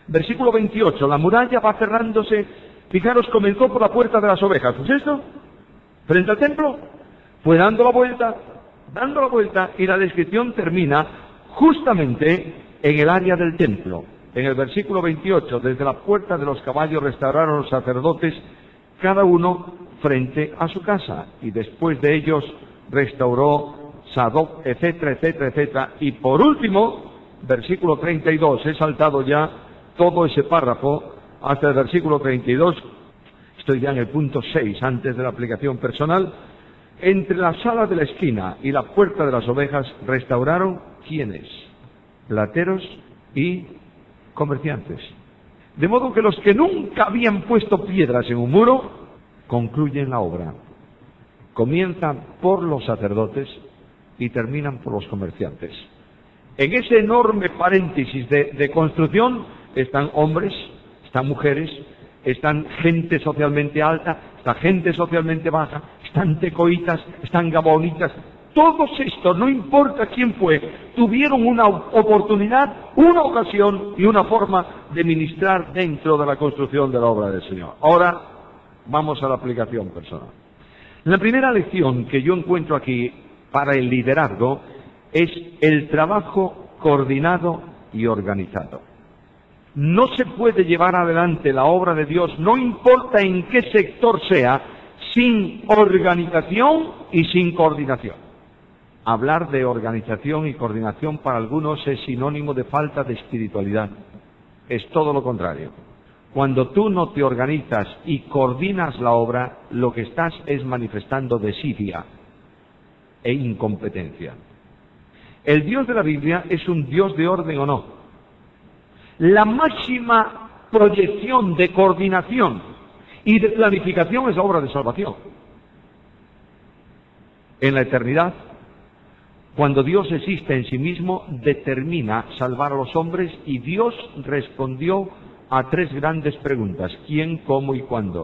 Versículo 28, la muralla va cerrándose. Fijaros, comenzó por la puerta de las ovejas. ¿Es esto? Frente al templo. Fue dando la vuelta, y la descripción termina justamente en el área del templo. En el versículo 28, desde la puerta de los caballos restauraron los sacerdotes, cada uno frente a su casa, y después de ellos restauró Sadoc, etcétera, etcétera, etcétera. Y por último, versículo 32, he saltado ya todo ese párrafo hasta el versículo 32, estoy ya en el punto 6, antes de la aplicación personal. Entre la sala de la esquina y la puerta de las ovejas restauraron, ¿quiénes? Plateros y comerciantes. De modo que los que nunca habían puesto piedras en un muro, concluyen la obra. Comienzan por los sacerdotes y terminan por los comerciantes. En ese enorme paréntesis de construcción están hombres, están mujeres, están gente socialmente alta, está gente socialmente baja, están tecoitas, están gabonitas. Todos estos, no importa quién fue, tuvieron una oportunidad, una ocasión y una forma de ministrar dentro de la construcción de la obra del Señor. Ahora vamos a la aplicación personal. La primera lección que yo encuentro aquí para el liderazgo es el trabajo coordinado y organizado. No se puede llevar adelante la obra de Dios, no importa en qué sector sea, sin organización y sin coordinación. Hablar de organización y coordinación para algunos es sinónimo de falta de espiritualidad. Es todo lo contrario. Cuando tú no te organizas y coordinas la obra, lo que estás es manifestando desidia e incompetencia. ¿El Dios de la Biblia es un Dios de orden o no? La máxima proyección de coordinación y de planificación es la obra de salvación. En la eternidad, cuando Dios existe en sí mismo, determina salvar a los hombres, y Dios respondió a tres grandes preguntas: ¿quién, cómo y cuándo?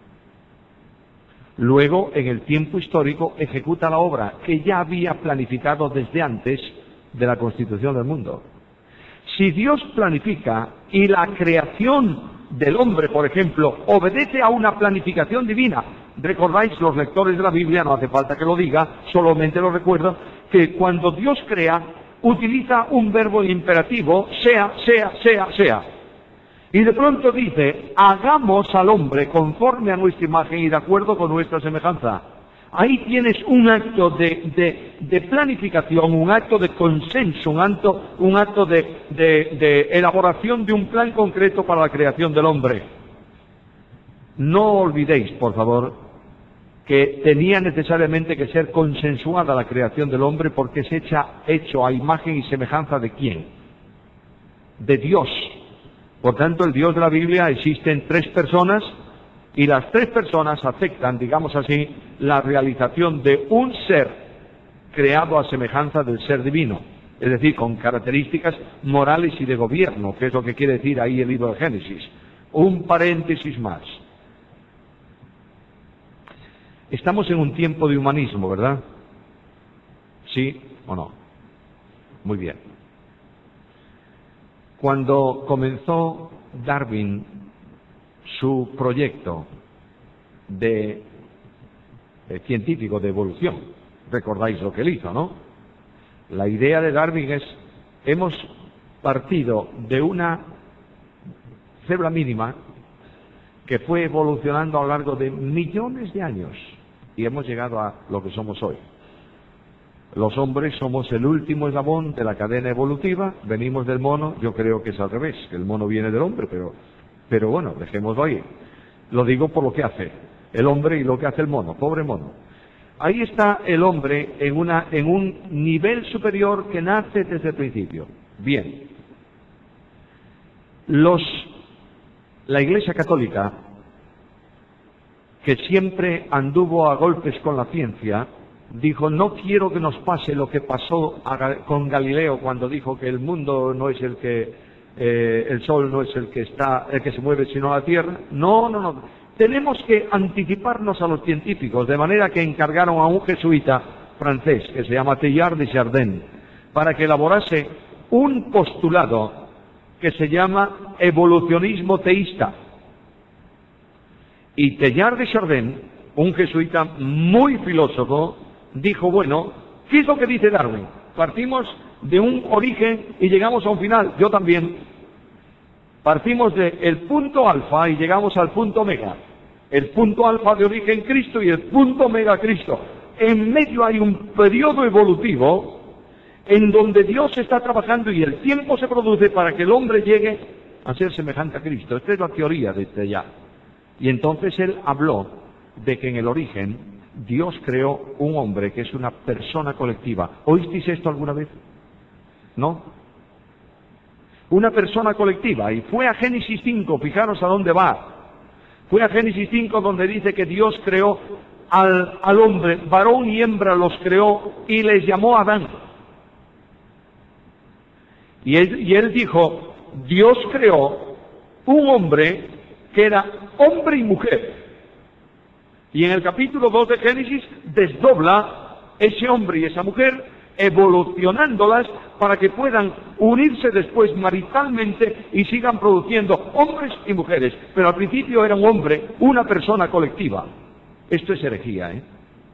Luego, en el tiempo histórico, ejecuta la obra que ya había planificado desde antes de la constitución del mundo. Si Dios planifica y la creación del hombre, por ejemplo, obedece a una planificación divina, recordáis, los lectores de la Biblia, no hace falta que lo diga, solamente lo recuerdo, que cuando Dios crea, utiliza un verbo imperativo, sea, sea, sea, sea. Y de pronto dice, hagamos al hombre conforme a nuestra imagen y de acuerdo con nuestra semejanza. Ahí tienes un acto de planificación, un acto de consenso, un acto de elaboración de un plan concreto para la creación del hombre. No olvidéis, por favor, que tenía necesariamente que ser consensuada la creación del hombre, porque es hecho a imagen y semejanza ¿de quién? De Dios. Por tanto, el Dios de la Biblia existe en tres personas, y las tres personas aceptan, digamos así, la realización de un ser creado a semejanza del ser divino, es decir, con características morales y de gobierno, que es lo que quiere decir ahí el libro de Génesis. Un paréntesis más. Estamos en un tiempo de humanismo, ¿verdad? ¿Sí o no? Muy bien. Cuando comenzó Darwin su proyecto científico de evolución, recordáis lo que él hizo, ¿no? La idea de Darwin es, hemos partido de una célula mínima que fue evolucionando a lo largo de millones de años y hemos llegado a lo que somos hoy. Los hombres somos el último eslabón de la cadena evolutiva, venimos del mono, yo creo que es al revés, que el mono viene del hombre, pero bueno, dejémoslo ahí. Lo digo por lo que hace el hombre y lo que hace el mono, pobre mono. Ahí está el hombre en un nivel superior que nace desde el principio. Bien. La Iglesia Católica, que siempre anduvo a golpes con la ciencia, dijo, no quiero que nos pase lo que pasó con Galileo cuando dijo que el mundo no es el sol no es el que se mueve sino la tierra. No. Tenemos que anticiparnos a los científicos, de manera que encargaron a un jesuita francés que se llama Teilhard de Chardin para que elaborase un postulado que se llama evolucionismo teísta. Y Teilhard de Chardin, un jesuita muy filósofo, dijo, bueno, ¿qué es lo que dice Darwin? Partimos de un origen y llegamos a un final. Yo también. Partimos del punto alfa y llegamos al punto omega. El punto alfa de origen Cristo y el punto omega Cristo. En medio hay un periodo evolutivo en donde Dios está trabajando y el tiempo se produce para que el hombre llegue a ser semejante a Cristo. Esta es la teoría de Teilhard. Y entonces él habló de que en el origen Dios creó un hombre que es una persona colectiva. ¿Oísteis esto alguna vez? ¿No? Una persona colectiva. Y fue a Génesis 5, fijaros a dónde va. Fue a Génesis 5 donde dice que Dios creó al hombre, varón y hembra los creó y les llamó Adán. Y él dijo, Dios creó un hombre que era hombre y mujer. Y en el capítulo 2 de Génesis desdobla ese hombre y esa mujer, evolucionándolas para que puedan unirse después maritalmente y sigan produciendo hombres y mujeres. Pero al principio era un hombre, una persona colectiva. Esto es herejía, ¿eh?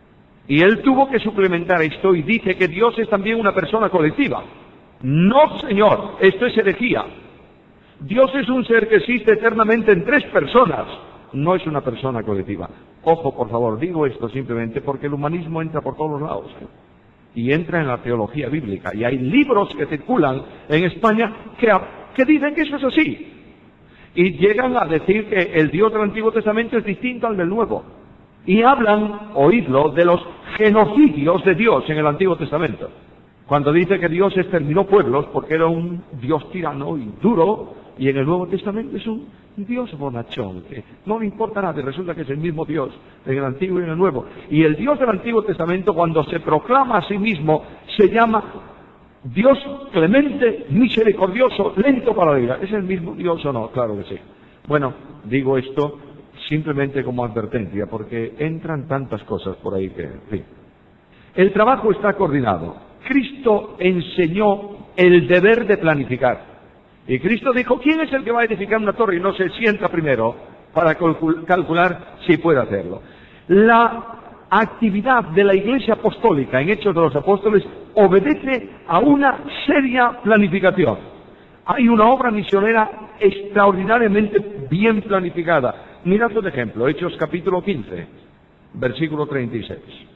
Y él tuvo que suplementar esto y dice que Dios es también una persona colectiva. No, señor, esto es herejía. Dios es un ser que existe eternamente en tres personas, no es una persona colectiva. Ojo, por favor, digo esto simplemente porque el humanismo entra por todos los lados, ¿eh? Y entra en la teología bíblica. Y hay libros que circulan en España que dicen que eso es así. Y llegan a decir que el Dios del Antiguo Testamento es distinto al del Nuevo. Y hablan, oídlo, de los genocidios de Dios en el Antiguo Testamento. Cuando dice que Dios exterminó pueblos porque era un Dios tirano y duro, y en el Nuevo Testamento es un Dios bonachón, que no le importa nada, y resulta que es el mismo Dios en el Antiguo y en el Nuevo. Y el Dios del Antiguo Testamento, cuando se proclama a sí mismo, se llama Dios clemente, misericordioso, lento para la ira. ¿Es el mismo Dios o no? Claro que sí. Bueno, digo esto simplemente como advertencia, porque entran tantas cosas por ahí que, en fin. El trabajo está coordinado. Cristo enseñó el deber de planificar. Y Cristo dijo, ¿quién es el que va a edificar una torre y no se sienta primero para calcular si puede hacerlo? La actividad de la Iglesia Apostólica en Hechos de los Apóstoles obedece a una seria planificación. Hay una obra misionera extraordinariamente bien planificada. Mirad un ejemplo, Hechos capítulo 15, versículo 36.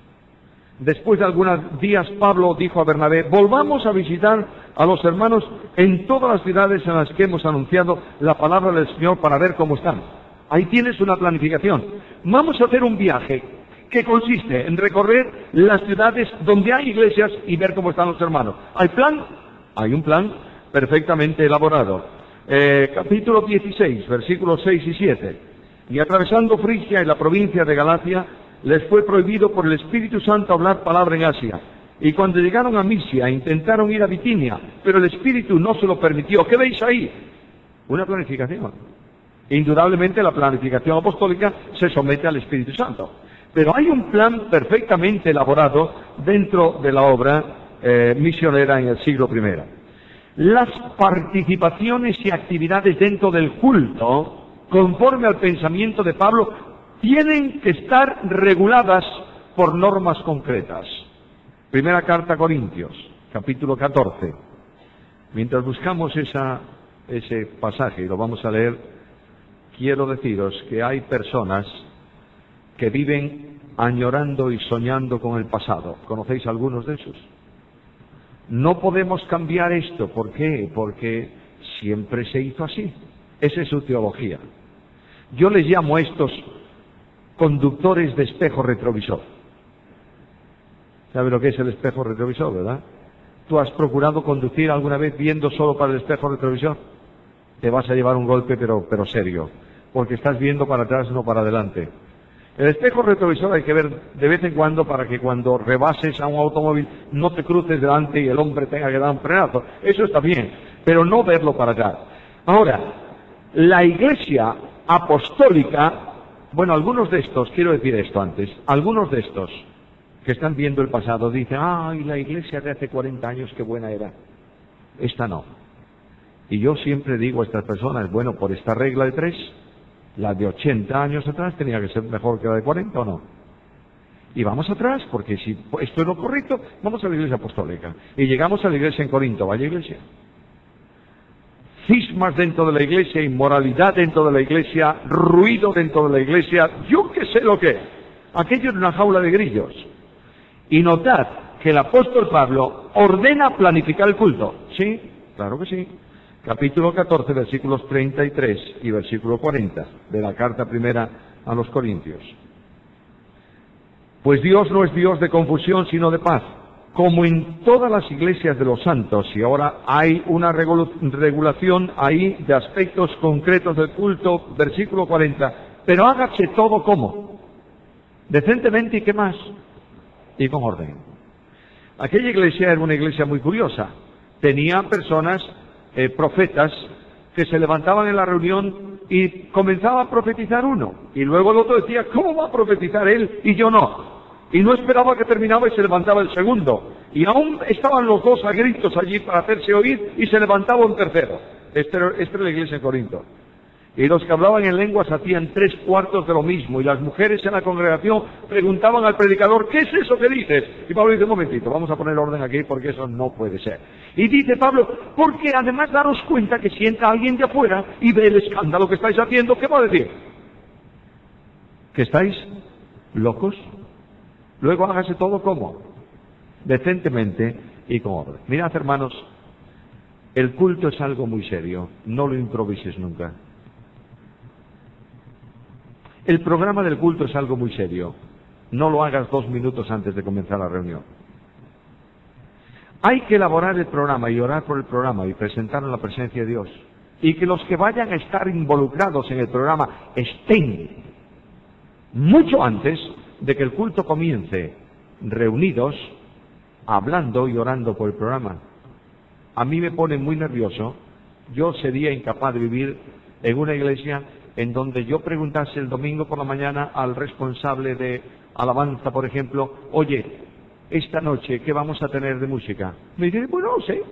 Después de algunos días, Pablo dijo a Bernabé, volvamos a visitar a los hermanos en todas las ciudades en las que hemos anunciado la palabra del Señor para ver cómo están. Ahí tienes una planificación. Vamos a hacer un viaje que consiste en recorrer las ciudades donde hay iglesias y ver cómo están los hermanos. ¿Hay plan? Hay un plan perfectamente elaborado. Capítulo 16, versículos 6 y 7. Y atravesando Frigia y la provincia de Galacia, les fue prohibido por el Espíritu Santo hablar palabra en Asia. Y cuando llegaron a Misia, intentaron ir a Bitinia, pero el Espíritu no se lo permitió. ¿Qué veis ahí? Una planificación. Indudablemente la planificación apostólica se somete al Espíritu Santo. Pero hay un plan perfectamente elaborado dentro de la obra misionera en el siglo I. Las participaciones y actividades dentro del culto, conforme al pensamiento de Pablo, tienen que estar reguladas por normas concretas. Primera carta a Corintios, capítulo 14. Mientras buscamos ese pasaje, y lo vamos a leer, quiero deciros que hay personas que viven añorando y soñando con el pasado. ¿Conocéis algunos de esos? No podemos cambiar esto. ¿Por qué? Porque siempre se hizo así. Esa es su teología. Yo les llamo a estos conductores de espejo retrovisor. ¿Sabe lo que es el espejo retrovisor, verdad? ¿Tú has procurado conducir alguna vez viendo solo para el espejo retrovisor? Te vas a llevar un golpe, pero serio, porque estás viendo para atrás, no para adelante. El espejo retrovisor hay que ver de vez en cuando para que cuando rebases a un automóvil no te cruces delante y el hombre tenga que dar un frenazo. Eso está bien, pero no verlo para atrás. Ahora, la Iglesia apostólica, bueno, algunos de estos, quiero decir esto antes, algunos de estos que están viendo el pasado dicen, ay, la Iglesia de hace 40 años qué buena era. Esta no. Y yo siempre digo a estas personas, bueno, por esta regla de 3, la de 80 años atrás tenía que ser mejor que la de 40, ¿o no? Y vamos atrás, porque si esto es lo correcto, vamos a la iglesia apostólica. Y llegamos a la iglesia en Corinto, vaya iglesia. Cismas dentro de la iglesia, inmoralidad dentro de la iglesia, ruido dentro de la iglesia, yo qué sé lo que es. Aquello es una jaula de grillos. Y notad que el apóstol Pablo ordena planificar el culto. ¿Sí? Claro que sí. Capítulo 14, versículos 33 y versículo 40 de la carta primera a los Corintios. Pues Dios no es Dios de confusión, sino de paz. Como en todas las iglesias de los santos, y ahora hay una regulación ahí de aspectos concretos del culto, versículo 40, pero hágase todo como, decentemente y qué más, y con orden. Aquella iglesia era una iglesia muy curiosa, tenía personas, profetas, que se levantaban en la reunión y comenzaba a profetizar uno, y luego el otro decía, ¿cómo va a profetizar él y yo no? Y no esperaba que terminaba y se levantaba el segundo. Y aún estaban los dos a gritos allí para hacerse oír y se levantaba un tercero. Esta era la iglesia en Corinto. Y los que hablaban en lenguas hacían 3/4 de lo mismo. Y las mujeres en la congregación preguntaban al predicador, ¿qué es eso que dices? Y Pablo dice, un momentito, vamos a poner orden aquí porque eso no puede ser. Y dice Pablo, porque además daros cuenta que si entra alguien de afuera y ve el escándalo que estáis haciendo, ¿qué va a decir? ¿Que estáis locos? Luego hágase todo como, decentemente y con orden. Mirad, hermanos, el culto es algo muy serio, no lo improvises nunca. El programa del culto es algo muy serio, no lo hagas 2 minutos antes de comenzar la reunión. Hay que elaborar el programa y orar por el programa y presentarlo en la presencia de Dios. Y que los que vayan a estar involucrados en el programa estén mucho antes de que el culto comience, reunidos, hablando y orando por el programa. A mí me pone muy nervioso. Yo sería incapaz de vivir en una iglesia en donde yo preguntase el domingo por la mañana al responsable de alabanza, por ejemplo, oye, esta noche, ¿qué vamos a tener de música? Me dice, bueno, no sé.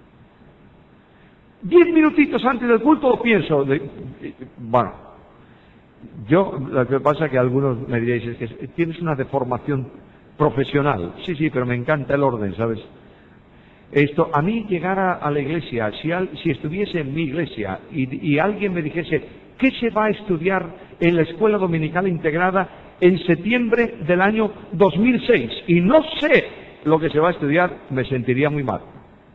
10 minutitos antes del culto lo pienso. Bueno, yo, lo que pasa es que algunos me diréis, es que tienes una deformación profesional. Sí, pero me encanta el orden, ¿sabes? A mí llegar a la iglesia, si estuviese en mi iglesia y alguien me dijese, ¿qué se va a estudiar en la escuela dominical integrada en septiembre del año 2006? Y no sé lo que se va a estudiar, me sentiría muy mal.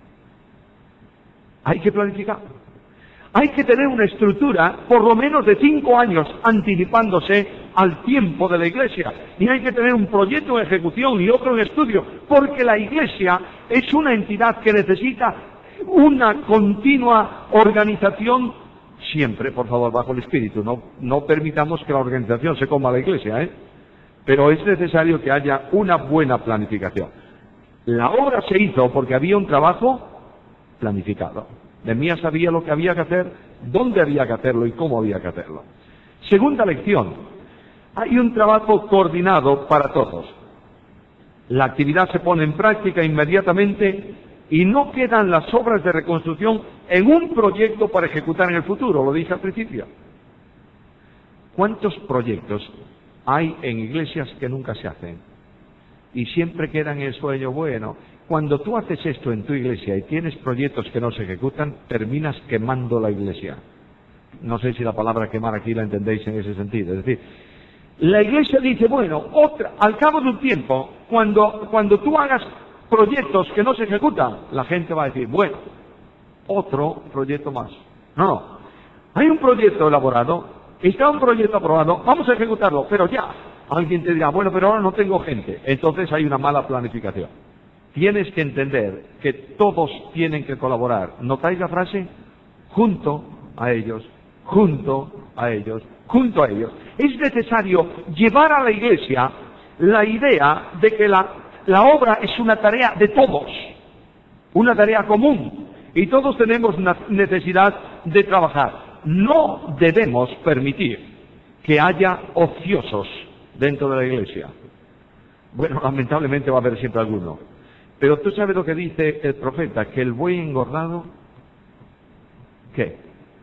Hay que planificar. Hay que tener una estructura, por lo menos de 5 años, anticipándose al tiempo de la iglesia. Y hay que tener un proyecto en ejecución y otro en estudio, porque la iglesia es una entidad que necesita una continua organización, siempre, por favor, bajo el espíritu. No permitamos que la organización se coma a la iglesia, pero es necesario que haya una buena planificación. La obra se hizo porque había un trabajo planificado. Nehemías sabía lo que había que hacer, dónde había que hacerlo y cómo había que hacerlo. Segunda lección, hay un trabajo coordinado para todos. La actividad se pone en práctica inmediatamente y no quedan las obras de reconstrucción en un proyecto para ejecutar en el futuro, lo dije al principio. ¿Cuántos proyectos hay en iglesias que nunca se hacen? Y siempre quedan en el sueño, bueno. Cuando tú haces esto en tu iglesia y tienes proyectos que no se ejecutan, terminas quemando la iglesia. No sé si la palabra quemar aquí la entendéis en ese sentido. Es decir, la iglesia dice, bueno, al cabo de un tiempo, cuando tú hagas proyectos que no se ejecutan, la gente va a decir, bueno, otro proyecto más. No. Hay un proyecto elaborado, está un proyecto aprobado, vamos a ejecutarlo, pero ya. Alguien te dirá, bueno, pero ahora no tengo gente. Entonces hay una mala planificación. Tienes que entender que todos tienen que colaborar. ¿Notáis la frase? Junto a ellos, junto a ellos, junto a ellos. Es necesario llevar a la iglesia la idea de que la obra es una tarea de todos, una tarea común, y todos tenemos necesidad de trabajar. No debemos permitir que haya ociosos dentro de la iglesia. Bueno, lamentablemente va a haber siempre alguno. Pero tú sabes lo que dice el profeta, que el buey engordado ¿Qué?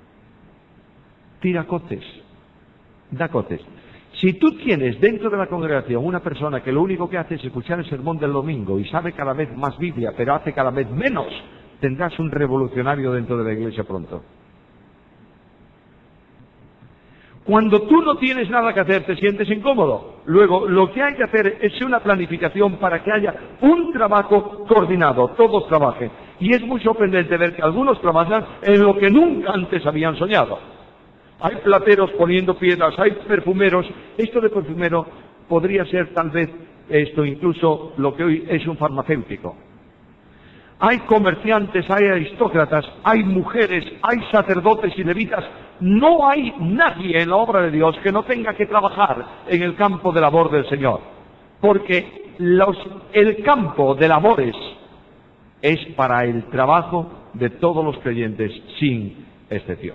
Tira coces, da coces. Si tú tienes dentro de la congregación una persona que lo único que hace es escuchar el sermón del domingo y sabe cada vez más Biblia, pero hace cada vez menos, tendrás un revolucionario dentro de la iglesia pronto. Cuando tú no tienes nada que hacer, te sientes incómodo. Luego, lo que hay que hacer es una planificación para que haya un trabajo coordinado, todos trabajen. Y es muy sorprendente ver que algunos trabajan en lo que nunca antes habían soñado. Hay plateros poniendo piedras, hay perfumeros. Esto de perfumero podría ser tal vez esto incluso lo que hoy es un farmacéutico. Hay comerciantes, hay aristócratas, hay mujeres, hay sacerdotes y levitas. No hay nadie en la obra de Dios que no tenga que trabajar en el campo de labor del Señor. Porque el campo de labores es para el trabajo de todos los creyentes, sin excepción.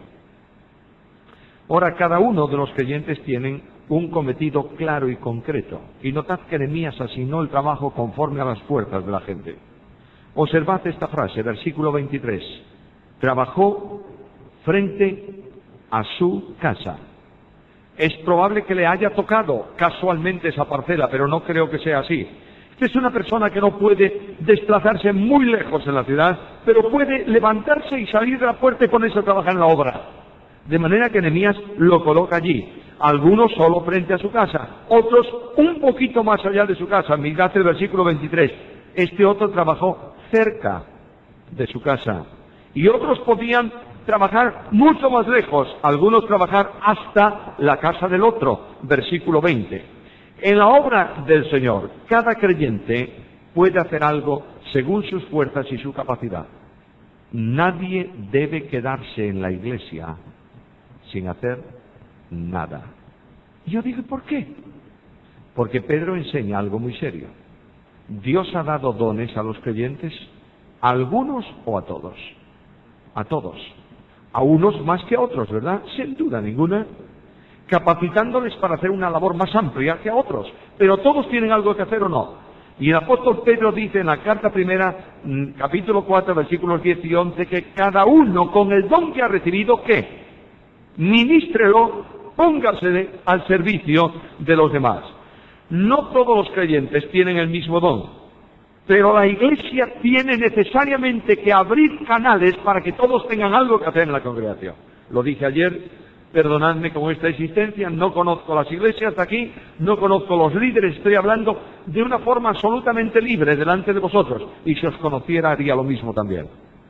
Ahora, cada uno de los creyentes tienen un cometido claro y concreto. Y notad que Nehemías asignó el trabajo conforme a las fuerzas de la gente. Observad esta frase, versículo 23. Trabajó frente a su casa. Es probable que le haya tocado casualmente esa parcela, pero no creo que sea así. Esta es una persona que no puede desplazarse muy lejos en la ciudad, pero puede levantarse y salir de la puerta y ponerse a trabajar en la obra. De manera que Nehemías lo coloca allí. Algunos solo frente a su casa, otros un poquito más allá de su casa. Mirad el versículo 23. Este otro trabajó cerca de su casa. Y otros podían trabajar mucho más lejos, algunos trabajar hasta la casa del otro. Versículo 20. En la obra del Señor, cada creyente puede hacer algo según sus fuerzas y su capacidad. Nadie debe quedarse en la iglesia sin hacer nada. Y yo digo, ¿por qué? Porque Pedro enseña algo muy serio. Dios ha dado dones a los creyentes, a algunos o a todos. A todos. A unos más que a otros, ¿verdad? Sin duda ninguna. Capacitándoles para hacer una labor más amplia que a otros. Pero todos tienen algo que hacer o no. Y el apóstol Pedro dice en la carta primera, capítulo 4, versículos 10 y 11, que cada uno con el don que ha recibido, ¿qué? Ministrelo, póngase al servicio de los demás. No todos los creyentes tienen el mismo don, pero la iglesia tiene necesariamente que abrir canales para que todos tengan algo que hacer en la congregación. Lo dije ayer, perdonadme con esta existencia, no conozco las iglesias de aquí, no conozco los líderes, estoy hablando de una forma absolutamente libre delante de vosotros, y si os conociera haría lo mismo también.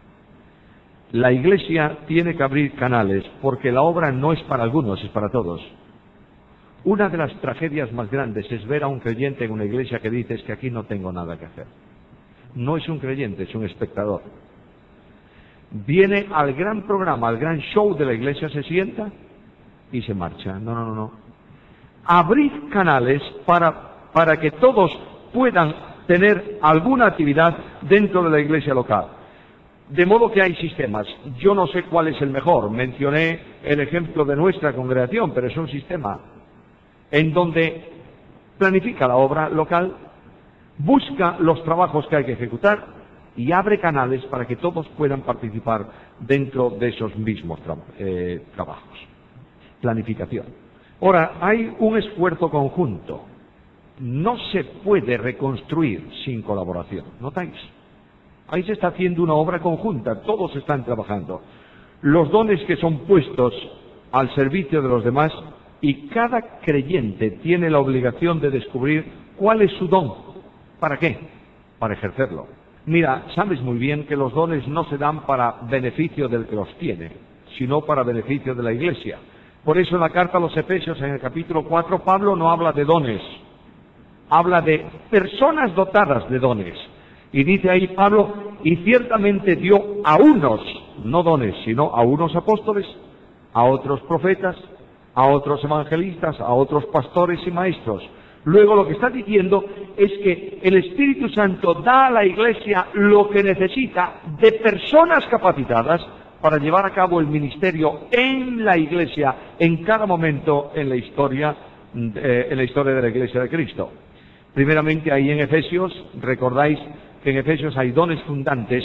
La iglesia tiene que abrir canales, porque la obra no es para algunos, es para todos. Una de las tragedias más grandes es ver a un creyente en una iglesia que dice, es que aquí no tengo nada que hacer. No es un creyente, es un espectador. Viene al gran programa, al gran show de la iglesia, se sienta y se marcha. No. Abrid canales para que todos puedan tener alguna actividad dentro de la iglesia local. De modo que hay sistemas. Yo no sé cuál es el mejor. Mencioné el ejemplo de nuestra congregación, pero es un sistema en donde planifica la obra local, busca los trabajos que hay que ejecutar y abre canales para que todos puedan participar dentro de esos mismos trabajos. Planificación. Ahora, hay un esfuerzo conjunto. No se puede reconstruir sin colaboración. ¿Notáis? Ahí se está haciendo una obra conjunta, todos están trabajando. Los dones que son puestos al servicio de los demás, y cada creyente tiene la obligación de descubrir cuál es su don. ¿Para qué? Para ejercerlo. Mira, sabes muy bien que los dones no se dan para beneficio del que los tiene, sino para beneficio de la iglesia. Por eso en la carta a los Efesios, en el capítulo 4, Pablo no habla de dones, habla de personas dotadas de dones. Y dice ahí Pablo, y ciertamente dio a unos, no dones, sino a unos apóstoles, a otros profetas, a otros evangelistas, a otros pastores y maestros. Luego lo que está diciendo es que el Espíritu Santo da a la iglesia lo que necesita de personas capacitadas para llevar a cabo el ministerio en la iglesia, en cada momento en la historia de la iglesia de Cristo. Primeramente ahí en Efesios, recordáis que en Efesios hay dones fundantes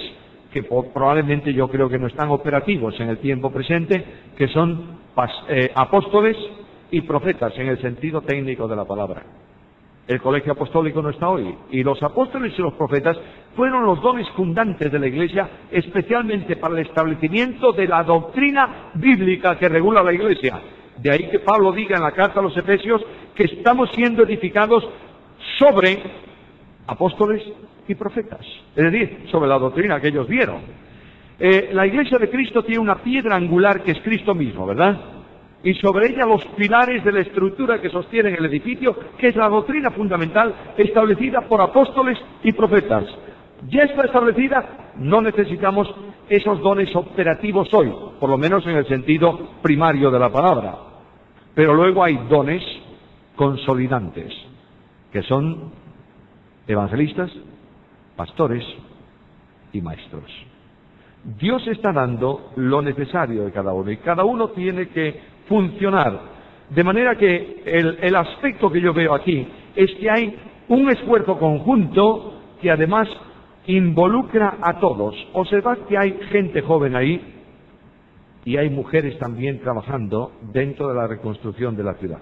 que probablemente yo creo que no están operativos en el tiempo presente, que son apóstoles y profetas en el sentido técnico de la palabra. El colegio apostólico no está hoy, y los apóstoles y los profetas fueron los dones fundantes de la Iglesia, especialmente para el establecimiento de la doctrina bíblica que regula la Iglesia. De ahí que Pablo diga en la carta a los Efesios que estamos siendo edificados sobre apóstoles y profetas, es decir, sobre la doctrina que ellos vieron. La Iglesia de Cristo tiene una piedra angular que es Cristo mismo, ¿verdad? Y sobre ella los pilares de la estructura que sostienen el edificio, que es la doctrina fundamental establecida por apóstoles y profetas. Ya está establecida, no necesitamos esos dones operativos hoy, por lo menos en el sentido primario de la palabra. Pero luego hay dones consolidantes, que son evangelistas, pastores y maestros. Dios está dando lo necesario de cada uno, y cada uno tiene que funcionar. De manera que el aspecto que yo veo aquí es que hay un esfuerzo conjunto que además involucra a todos. Observad que hay gente joven ahí y hay mujeres también trabajando dentro de la reconstrucción de la ciudad.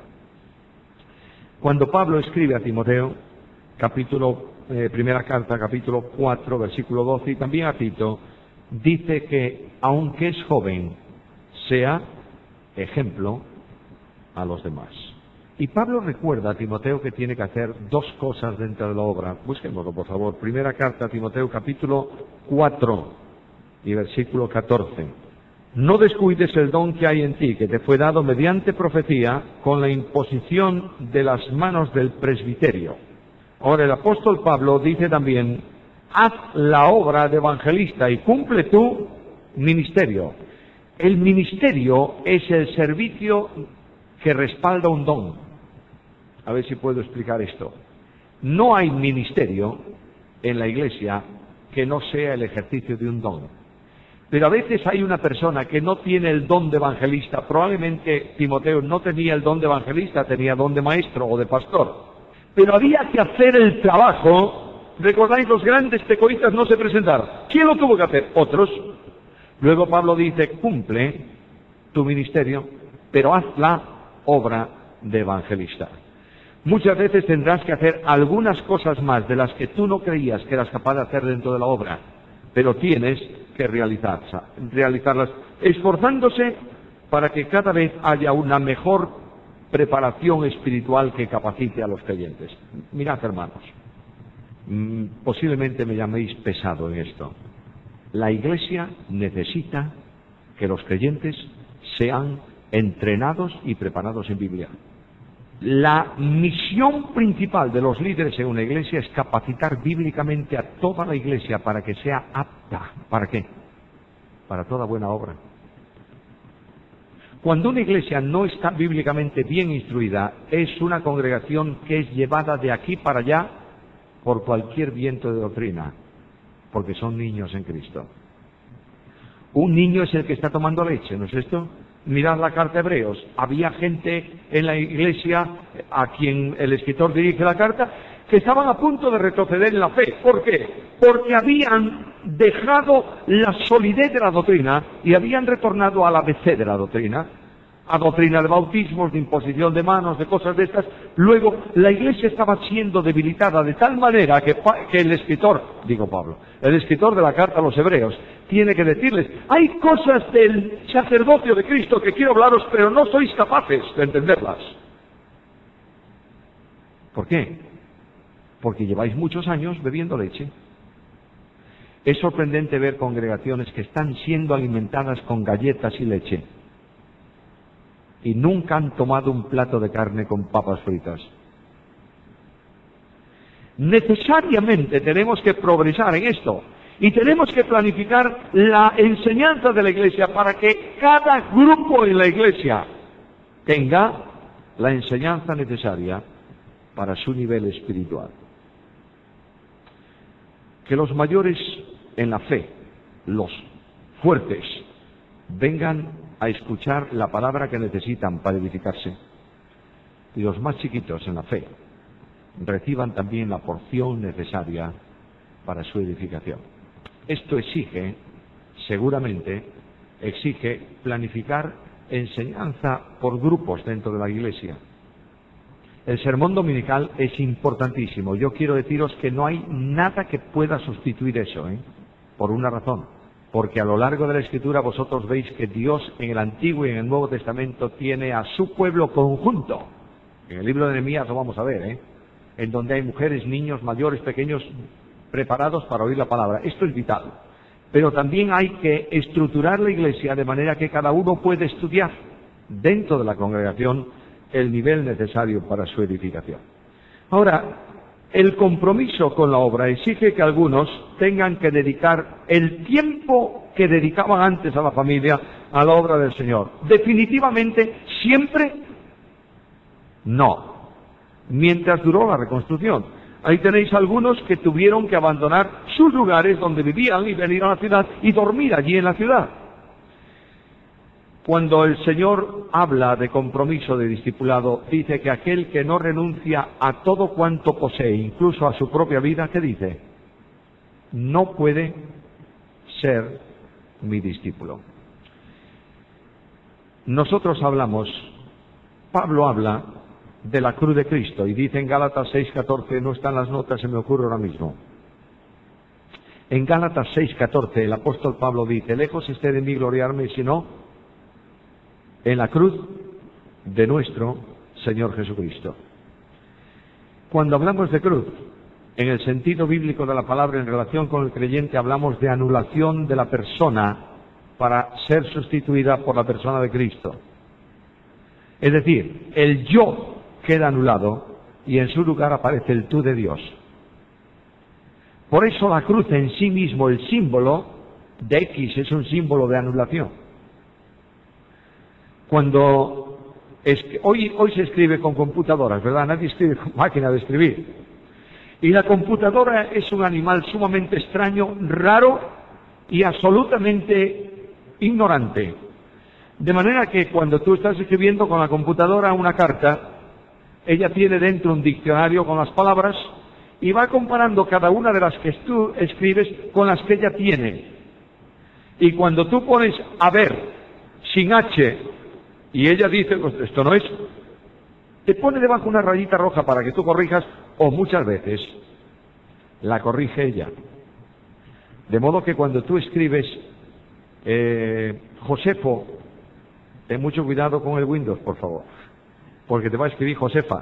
Cuando Pablo escribe a Timoteo, primera carta, capítulo 4, versículo 12, y también a Tito, dice que aunque es joven, sea ejemplo a los demás. Y Pablo recuerda a Timoteo que tiene que hacer dos cosas dentro de la obra. Búsquenlo, por favor. Primera carta a Timoteo, capítulo 4 y versículo 14. No descuides el don que hay en ti, que te fue dado mediante profecía, con la imposición de las manos del presbiterio. Ahora el apóstol Pablo dice también, haz la obra de evangelista y cumple tu ministerio. El ministerio es el servicio que respalda un don. A ver si puedo explicar esto. No hay ministerio en la Iglesia que no sea el ejercicio de un don. Pero a veces hay una persona que no tiene el don de evangelista. Probablemente Timoteo no tenía el don de evangelista, tenía don de maestro o de pastor. Pero había que hacer el trabajo. ¿Recordáis? Los grandes tecoitas no se presentaron. ¿Quién lo tuvo que hacer? Otros. Luego Pablo dice, cumple tu ministerio, pero haz la obra de evangelista. Muchas veces tendrás que hacer algunas cosas más de las que tú no creías que eras capaz de hacer dentro de la obra, pero tienes que realizarlas, esforzándose para que cada vez haya una mejor preparación espiritual que capacite a los creyentes. Mirad, hermanos, posiblemente me llaméis pesado en esto. La Iglesia necesita que los creyentes sean entrenados y preparados en Biblia. La misión principal de los líderes en una iglesia es capacitar bíblicamente a toda la iglesia para que sea apta. ¿Para qué? Para toda buena obra. Cuando una iglesia no está bíblicamente bien instruida, es una congregación que es llevada de aquí para allá por cualquier viento de doctrina, porque son niños en Cristo. Un niño es el que está tomando leche, ¿no es esto? Mirad la carta a Hebreos. Había gente en la iglesia a quien el escritor dirige la carta que estaban a punto de retroceder en la fe. ¿Por qué? Porque habían dejado la solidez de la doctrina y habían retornado al ABC de la doctrina, a doctrina de bautismos, de imposición de manos, de cosas de estas. Luego la iglesia estaba siendo debilitada de tal manera que el escritor, Pablo, el escritor de la carta a los Hebreos, tiene que decirles, hay cosas del sacerdocio de Cristo que quiero hablaros, pero no sois capaces de entenderlas. ¿Por qué? Porque lleváis muchos años bebiendo leche. Es sorprendente ver congregaciones que están siendo alimentadas con galletas y leche y nunca han tomado un plato de carne con papas fritas. Necesariamente tenemos que progresar en esto. Y tenemos que planificar la enseñanza de la iglesia para que cada grupo en la iglesia tenga la enseñanza necesaria para su nivel espiritual. Que los mayores en la fe, los fuertes, vengan a escuchar la palabra que necesitan para edificarse. Y los más chiquitos en la fe reciban también la porción necesaria para su edificación. Esto exige, seguramente, exige planificar enseñanza por grupos dentro de la Iglesia. El sermón dominical es importantísimo. Yo quiero deciros que no hay nada que pueda sustituir eso, por una razón. Porque a lo largo de la Escritura vosotros veis que Dios en el Antiguo y en el Nuevo Testamento tiene a su pueblo conjunto. En el libro de Nehemías lo vamos a ver, en donde hay mujeres, niños, mayores, pequeños, preparados para oír la palabra. Esto es vital. Pero también hay que estructurar la Iglesia de manera que cada uno puede estudiar dentro de la congregación el nivel necesario para su edificación. Ahora, el compromiso con la obra exige que algunos tengan que dedicar el tiempo que dedicaban antes a la familia a la obra del Señor. Definitivamente, siempre no. Mientras duró la reconstrucción. Ahí tenéis algunos que tuvieron que abandonar sus lugares donde vivían y venir a la ciudad y dormir allí en la ciudad. Cuando el Señor habla de compromiso de discipulado, dice que aquel que no renuncia a todo cuanto posee, incluso a su propia vida, ¿qué dice? No puede ser mi discípulo. Nosotros hablamos, Pablo habla de la cruz de Cristo y dice en Gálatas 6:14, no están las notas, se me ocurre ahora mismo. En Gálatas 6:14 el apóstol Pablo dice, lejos esté de mí gloriarme, sino en la cruz de nuestro Señor Jesucristo. Cuando hablamos de cruz, en el sentido bíblico de la palabra en relación con el creyente, hablamos de anulación de la persona para ser sustituida por la persona de Cristo. Es decir, el yo queda anulado y en su lugar aparece el tú de Dios. Por eso la cruz en sí mismo, el símbolo de X, es un símbolo de anulación. Cuando hoy se escribe con computadoras, ¿verdad? Nadie escribe con máquina de escribir. Y la computadora es un animal sumamente extraño, raro y absolutamente ignorante. De manera que cuando tú estás escribiendo con la computadora una carta, ella tiene dentro un diccionario con las palabras y va comparando cada una de las que tú escribes con las que ella tiene. Y cuando tú pones a ver sin H y ella dice, pues esto no es, te pone debajo una rayita roja para que tú corrijas, o muchas veces la corrige ella. De modo que cuando tú escribes Josefo, ten mucho cuidado con el Windows, por favor, porque te va a escribir Josefa.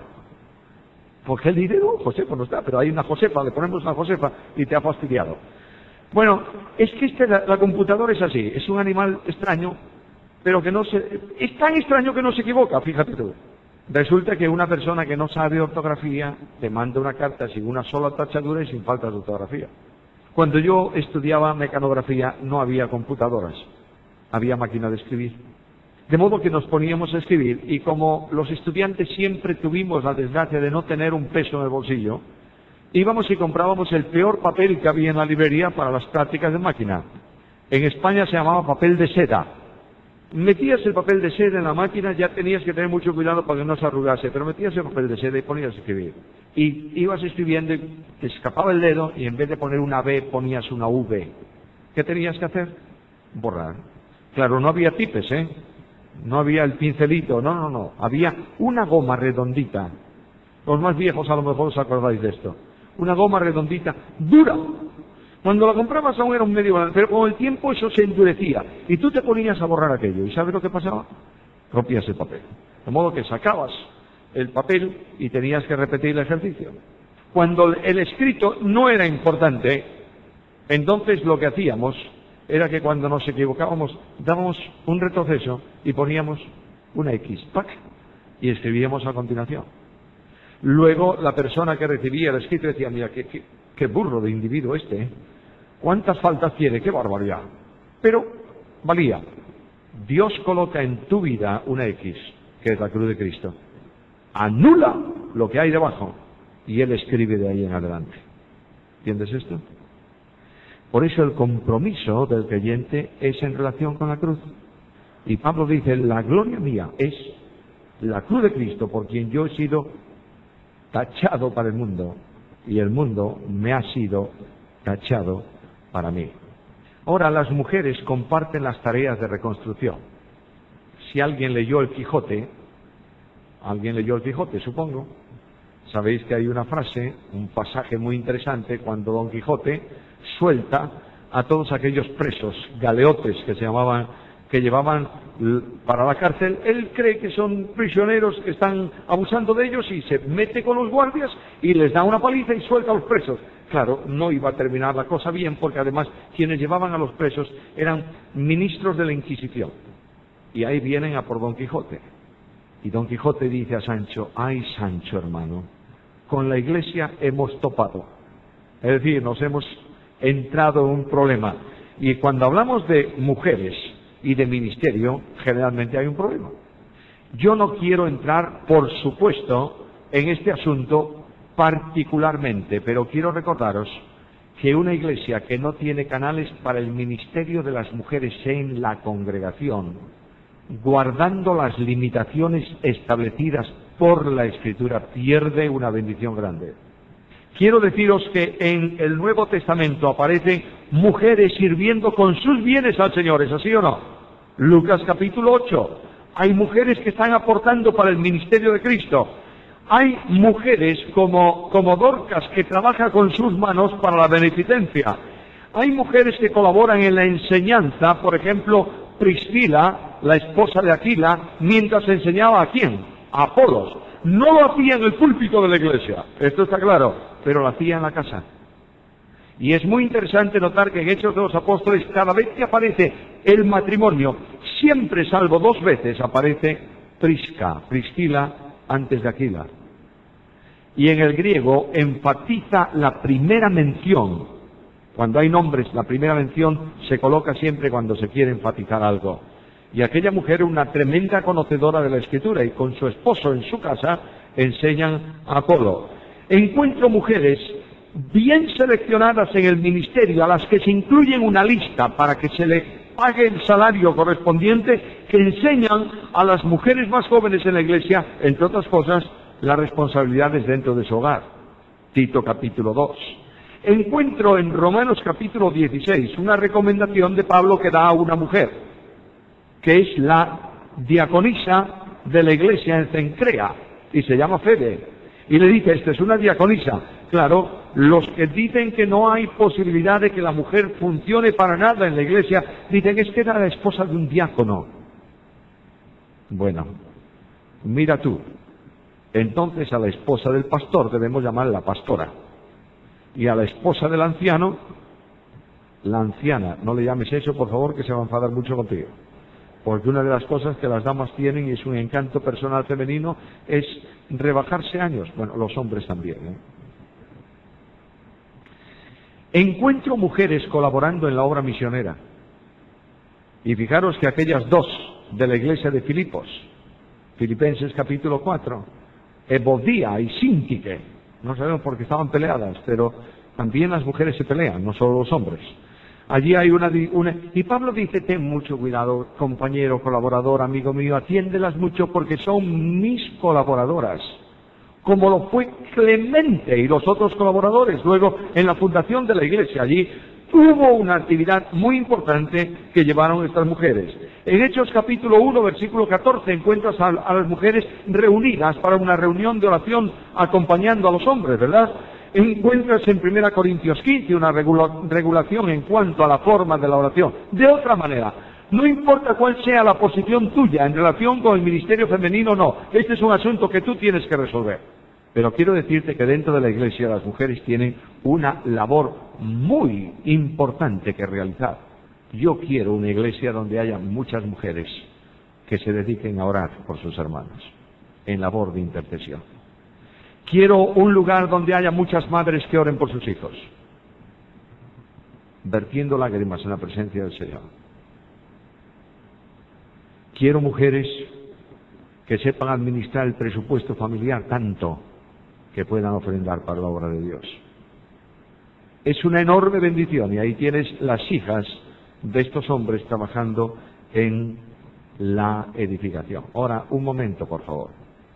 Porque él dice, no, Josefo no está, pero hay una Josefa, le ponemos una Josefa y te ha fastidiado. Bueno, es que la computadora es así, es un animal extraño, pero que es tan extraño que no se equivoca, fíjate tú. Resulta que una persona que no sabe ortografía te manda una carta sin una sola tachadura y sin falta de ortografía. Cuando yo estudiaba mecanografía no había computadoras, había máquina de escribir. De modo que nos poníamos a escribir y como los estudiantes siempre tuvimos la desgracia de no tener un peso en el bolsillo, íbamos y comprábamos el peor papel que había en la librería para las prácticas de máquina. En España se llamaba papel de seda. Metías el papel de seda en la máquina, ya tenías que tener mucho cuidado para que no se arrugase, pero metías el papel de seda y ponías a escribir. Y ibas escribiendo y te escapaba el dedo y en vez de poner una B ponías una V. ¿Qué tenías que hacer? Borrar. Claro, no había tipes, no había el pincelito, no. Había una goma redondita. Los más viejos a lo mejor os acordáis de esto. Una goma redondita, dura. Cuando la comprabas aún era un medio grande, pero con el tiempo eso se endurecía. Y tú te ponías a borrar aquello. ¿Y sabes lo que pasaba? Rompías el papel. De modo que sacabas el papel y tenías que repetir el ejercicio. Cuando el escrito no era importante, entonces lo que hacíamos era que cuando nos equivocábamos dábamos un retroceso y poníamos una X, ¡pac!, y escribíamos a continuación. Luego la persona que recibía el escrito decía, mira, qué burro de individuo este, ¿cuántas faltas tiene? ¡Qué barbaridad! Pero valía. Dios coloca en tu vida una X, que es la cruz de Cristo. Anula lo que hay debajo y Él escribe de ahí en adelante. ¿Entiendes esto? Por eso el compromiso del creyente es en relación con la cruz. Y Pablo dice, la gloria mía es la cruz de Cristo, por quien yo he sido tachado para el mundo, y el mundo me ha sido tachado para mí. Ahora, las mujeres comparten las tareas de reconstrucción. Si alguien leyó el Quijote, supongo, sabéis que hay una frase, un pasaje muy interesante, cuando Don Quijote suelta a todos aquellos presos, galeotes que llevaban para la cárcel. Él cree que son prisioneros que están abusando de ellos y se mete con los guardias y les da una paliza y suelta a los presos. Claro, no iba a terminar la cosa bien, porque además quienes llevaban a los presos eran ministros de la Inquisición. Y ahí vienen a por Don Quijote. Y Don Quijote dice a Sancho: ay, Sancho hermano, con la Iglesia hemos topado. Es decir, nos hemos entrado en un problema. Y cuando hablamos de mujeres y de ministerio, generalmente hay un problema. Yo no quiero entrar, por supuesto, en este asunto particularmente, pero quiero recordaros que una iglesia que no tiene canales para el ministerio de las mujeres en la congregación, guardando las limitaciones establecidas por la Escritura, pierde una bendición grande. Quiero deciros que en el Nuevo Testamento aparecen mujeres sirviendo con sus bienes al Señor, ¿es así o no? Lucas capítulo 8. Hay mujeres que están aportando para el ministerio de Cristo. Hay mujeres como Dorcas, que trabaja con sus manos para la beneficencia. Hay mujeres que colaboran en la enseñanza, por ejemplo, Priscila, la esposa de Aquila, mientras enseñaba ¿a quién? A Apolos. No lo hacía en el púlpito de la iglesia, esto está claro, pero lo hacía en la casa. Y es muy interesante notar que en Hechos de los Apóstoles, cada vez que aparece el matrimonio, siempre salvo 2 veces, aparece Priscila antes de Aquila. Y en el griego enfatiza la primera mención. Cuando hay nombres, la primera mención se coloca siempre cuando se quiere enfatizar algo. Y aquella mujer era una tremenda conocedora de la Escritura, y con su esposo en su casa enseñan a Apolo. Encuentro mujeres bien seleccionadas en el ministerio, a las que se incluye en una lista para que se le pague el salario correspondiente, que enseñan a las mujeres más jóvenes en la iglesia, entre otras cosas, las responsabilidades dentro de su hogar. Tito capítulo 2. Encuentro en Romanos capítulo 16 una recomendación de Pablo que da a una mujer, que es la diaconisa de la iglesia en Cencrea, y se llama Febe, y le dice: esta es una diaconisa. Claro, los que dicen que no hay posibilidad de que la mujer funcione para nada en la iglesia, dicen: es que era la esposa de un diácono. Bueno, mira tú, entonces a la esposa del pastor debemos llamarla pastora, y a la esposa del anciano, la anciana. No le llames eso, por favor, que se va a enfadar mucho contigo. Porque una de las cosas que las damas tienen, y es un encanto personal femenino, es rebajarse años. Bueno, los hombres también, ¿eh? Encuentro mujeres colaborando en la obra misionera. Y fijaros que aquellas 2 de la iglesia de Filipos, Filipenses capítulo 4, Evodia y Síntique, no sabemos por qué estaban peleadas, pero también las mujeres se pelean, no solo los hombres. Allí hay una... Y Pablo dice: ten mucho cuidado, compañero, colaborador, amigo mío, atiéndelas mucho porque son mis colaboradoras, como lo fue Clemente y los otros colaboradores. Luego, en la fundación de la iglesia, allí hubo una actividad muy importante que llevaron estas mujeres. En Hechos capítulo 1, versículo 14, encuentras a las mujeres reunidas para una reunión de oración acompañando a los hombres, ¿verdad? Encuentras en 1 Corintios 15 una regulación en cuanto a la forma de la oración. De otra manera, no importa cuál sea la posición tuya en relación con el ministerio femenino, no. Este es un asunto que tú tienes que resolver. Pero quiero decirte que dentro de la iglesia las mujeres tienen una labor muy importante que realizar. Yo quiero una iglesia donde haya muchas mujeres que se dediquen a orar por sus hermanos, en labor de intercesión. Quiero un lugar donde haya muchas madres que oren por sus hijos, vertiendo lágrimas en la presencia del Señor. Quiero mujeres que sepan administrar el presupuesto familiar tanto que puedan ofrendar para la obra de Dios. Es una enorme bendición, y ahí tienes las hijas de estos hombres trabajando en la edificación. Ahora, un momento, por favor.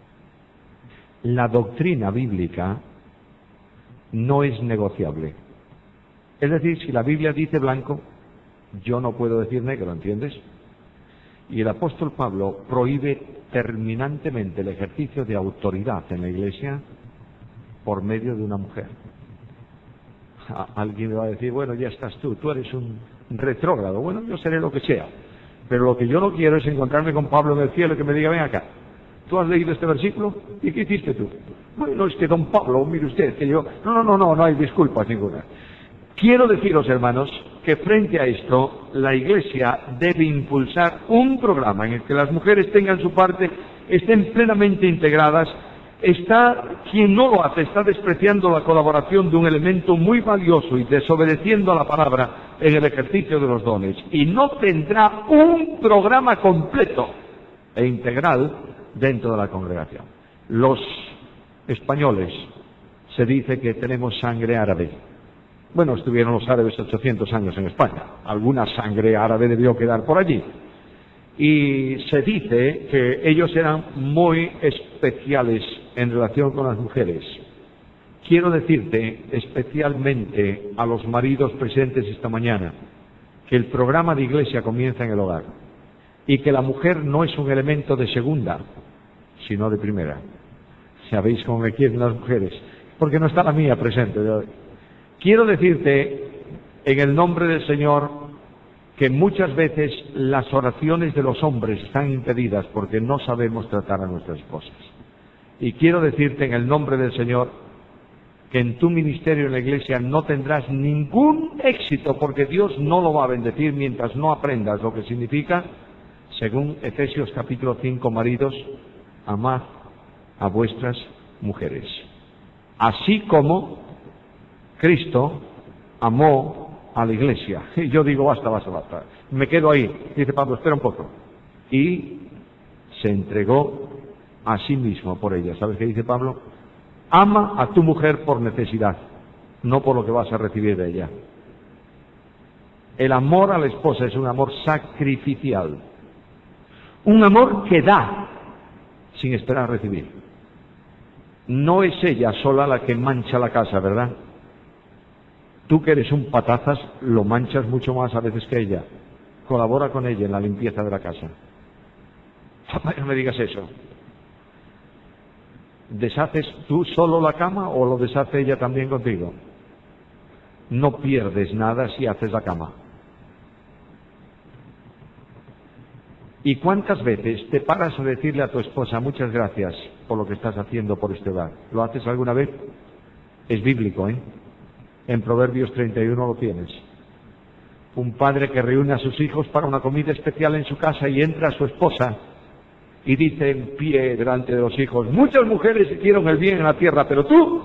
La doctrina bíblica no es negociable. Es decir, si la Biblia dice blanco, Yo no puedo decir negro, ¿entiendes? Y el apóstol Pablo prohíbe terminantemente el ejercicio de autoridad en la iglesia por medio de una mujer. Alguien me va a decir, bueno, ya estás tú eres un retrógrado. Bueno, yo seré lo que sea. Pero lo que yo no quiero es encontrarme con Pablo en el cielo y que me diga, ven acá, ¿tú has leído este versículo? ¿Y qué hiciste tú? Bueno, es que don Pablo, mire usted, que yo... No hay disculpas ninguna. Quiero deciros, hermanos, que frente a esto, la Iglesia debe impulsar un programa en el que las mujeres tengan su parte, estén plenamente integradas. Quien no lo hace, está despreciando la colaboración de un elemento muy valioso y desobedeciendo a la palabra en el ejercicio de los dones. Y no tendrá un programa completo e integral dentro de la congregación. Los españoles se dice que tenemos sangre árabe. Bueno, estuvieron los árabes 800 años en España. Alguna sangre árabe debió quedar por allí. Y se dice que ellos eran muy especiales en relación con las mujeres. Quiero decirte, especialmente a los maridos presentes esta mañana, que el programa de iglesia comienza en el hogar y que la mujer no es un elemento de segunda, sino de primera. ¿Sabéis cómo me quieren las mujeres? Porque no está la mía presente de hoy. Quiero decirte, en el nombre del Señor, que muchas veces las oraciones de los hombres están impedidas porque no sabemos tratar a nuestras esposas. Y quiero decirte en el nombre del Señor que en tu ministerio en la iglesia no tendrás ningún éxito porque Dios no lo va a bendecir mientras no aprendas lo que significa, según Efesios capítulo 5, maridos, amad a vuestras mujeres. Así como Cristo amó a la iglesia. Y yo digo, basta. Me quedo ahí. Dice Pablo, espera un poco. Y se entregó a sí mismo por ella. ¿Sabes qué dice Pablo? Ama a tu mujer por necesidad, no por lo que vas a recibir de ella. El amor a la esposa es un amor sacrificial. Un amor que da sin esperar recibir. No es ella sola la que mancha la casa, ¿verdad? Tú que eres un patazas, lo manchas mucho más a veces que ella. Colabora con ella en la limpieza de la casa. Papá, no me digas eso. ¿Deshaces tú solo la cama o lo deshace ella también contigo? No pierdes nada si haces la cama. ¿Y cuántas veces te paras a decirle a tu esposa muchas gracias por lo que estás haciendo por este hogar? ¿Lo haces alguna vez? Es bíblico, ¿eh? En Proverbios 31 lo tienes. Un padre que reúne a sus hijos para una comida especial en su casa y entra su esposa y dice en pie delante de los hijos, muchas mujeres hicieron el bien en la tierra, pero tú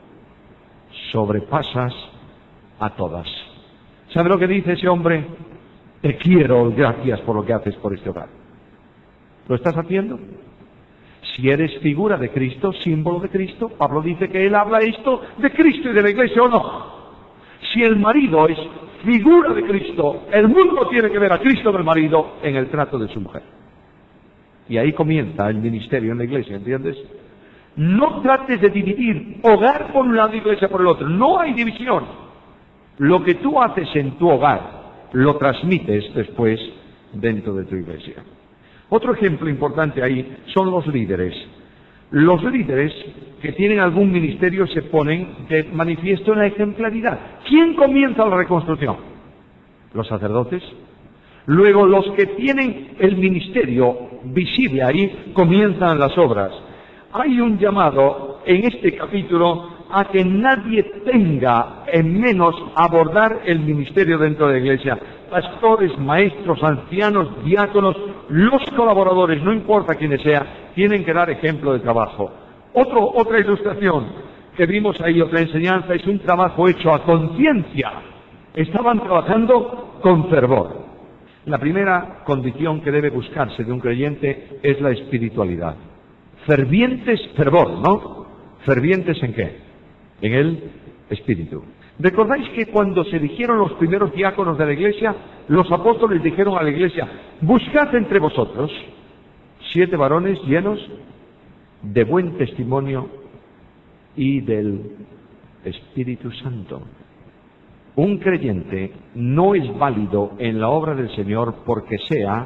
sobrepasas a todas. ¿Sabe lo que dice ese hombre? Te quiero, gracias por lo que haces por este hogar. ¿Lo estás haciendo? Si eres figura de Cristo, símbolo de Cristo, Pablo dice que él habla esto de Cristo y de la iglesia, ¿o no? Si el marido es figura de Cristo, el mundo tiene que ver a Cristo del marido en el trato de su mujer. Y ahí comienza el ministerio en la iglesia, ¿entiendes? No trates de dividir hogar por un lado y iglesia por el otro. No hay división. Lo que tú haces en tu hogar, lo transmites después dentro de tu iglesia. Otro ejemplo importante ahí son los líderes. Los líderes que tienen algún ministerio se ponen de manifiesto en la ejemplaridad. ¿Quién comienza la reconstrucción? Los sacerdotes. Luego los que tienen el ministerio visible ahí comienzan las obras. Hay un llamado en este capítulo a que nadie tenga en menos abordar el ministerio dentro de la iglesia. Pastores, maestros, ancianos, diáconos, los colaboradores, no importa quiénes sean, tienen que dar ejemplo de trabajo. Otra ilustración que vimos ahí, otra enseñanza, es un trabajo hecho a conciencia. Estaban trabajando con fervor. La primera condición que debe buscarse de un creyente es la espiritualidad. Fervientes, fervor, ¿no? ¿Fervientes en qué? En el espíritu. ¿Recordáis que cuando se eligieron los primeros diáconos de la iglesia, los apóstoles dijeron a la iglesia, buscad entre vosotros 7 varones llenos de buen testimonio y del Espíritu Santo? Un creyente no es válido en la obra del Señor porque sea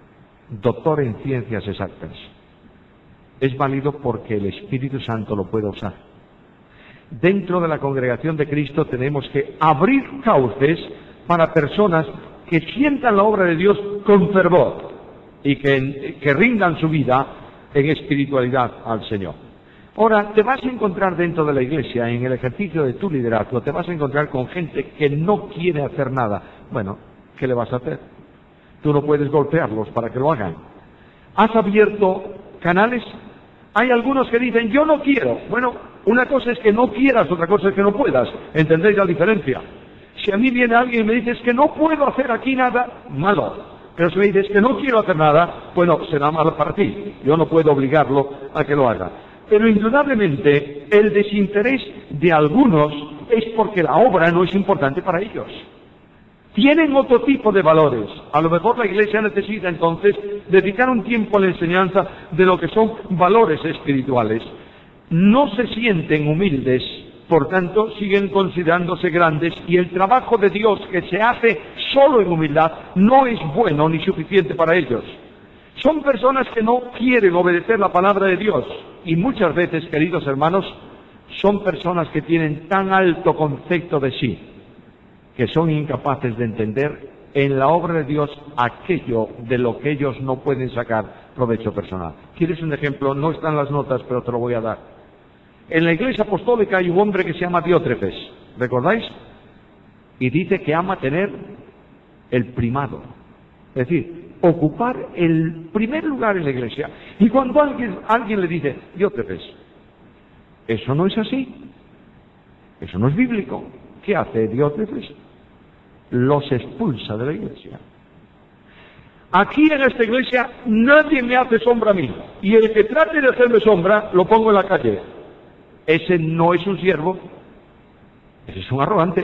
doctor en ciencias exactas. Es válido porque el Espíritu Santo lo puede usar. Dentro de la congregación de Cristo tenemos que abrir cauces para personas que sientan la obra de Dios con fervor y que rindan su vida en espiritualidad al Señor. Ahora, te vas a encontrar dentro de la iglesia, en el ejercicio de tu liderazgo, te vas a encontrar con gente que no quiere hacer nada. Bueno, ¿qué le vas a hacer? Tú no puedes golpearlos para que lo hagan. ¿Has abierto canales? Hay algunos que dicen, yo no quiero. Bueno, una cosa es que no quieras, otra cosa es que no puedas. ¿Entendéis la diferencia? Si a mí viene alguien y me dice, es que no puedo hacer aquí nada, malo. Pero si me dices que no quiero hacer nada, bueno, será malo para ti. Yo no puedo obligarlo a que lo haga. Pero indudablemente el desinterés de algunos es porque la obra no es importante para ellos. Tienen otro tipo de valores. A lo mejor la Iglesia necesita entonces dedicar un tiempo a la enseñanza de lo que son valores espirituales. No se sienten humildes, por tanto siguen considerándose grandes y el trabajo de Dios que se hace solo en humildad no es bueno ni suficiente para ellos. Son personas que no quieren obedecer la palabra de Dios y muchas veces, queridos hermanos, son personas que tienen tan alto concepto de sí que son incapaces de entender en la obra de Dios aquello de lo que ellos no pueden sacar provecho personal. ¿Quieres un ejemplo? No están las notas, pero te lo voy a dar. En la Iglesia Apostólica hay un hombre que se llama Diótrefes, ¿recordáis? Y dice que ama tener el primado, es decir, ocupar el primer lugar en la Iglesia. Y cuando alguien le dice, Diótrefes, eso no es así, eso no es bíblico, ¿qué hace Diótrefes? Los expulsa de la Iglesia. Aquí en esta iglesia nadie me hace sombra a mí, y el que trate de hacerme sombra lo pongo en la calle. Ese no es un siervo, ese es un arrogante.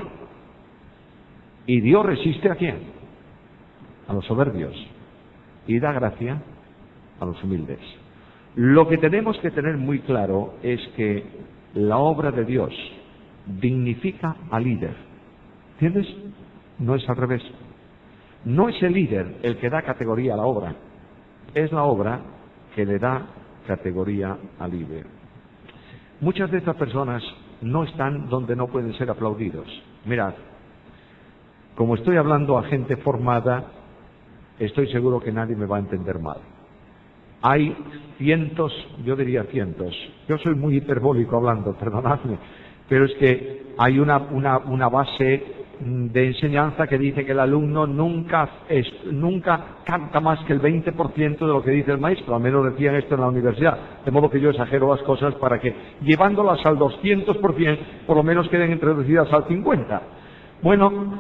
Y Dios resiste ¿a quién? A los soberbios, y da gracia a los humildes. Lo que tenemos que tener muy claro es que la obra de Dios dignifica al líder. ¿Entiendes? No es al revés. No es el líder el que da categoría a la obra, es la obra que le da categoría al líder. Muchas de estas personas no están donde no pueden ser aplaudidos. Mirad, como estoy hablando a gente formada, estoy seguro que nadie me va a entender mal. Hay cientos, yo diría cientos, yo soy muy hiperbólico hablando, perdonadme, pero es que hay una base de enseñanza que dice que el alumno nunca capta más que el 20% de lo que dice el maestro, al menos decían esto en la universidad, de modo que yo exagero las cosas para que, llevándolas al 200%, por lo menos queden reducidas al 50%. Bueno,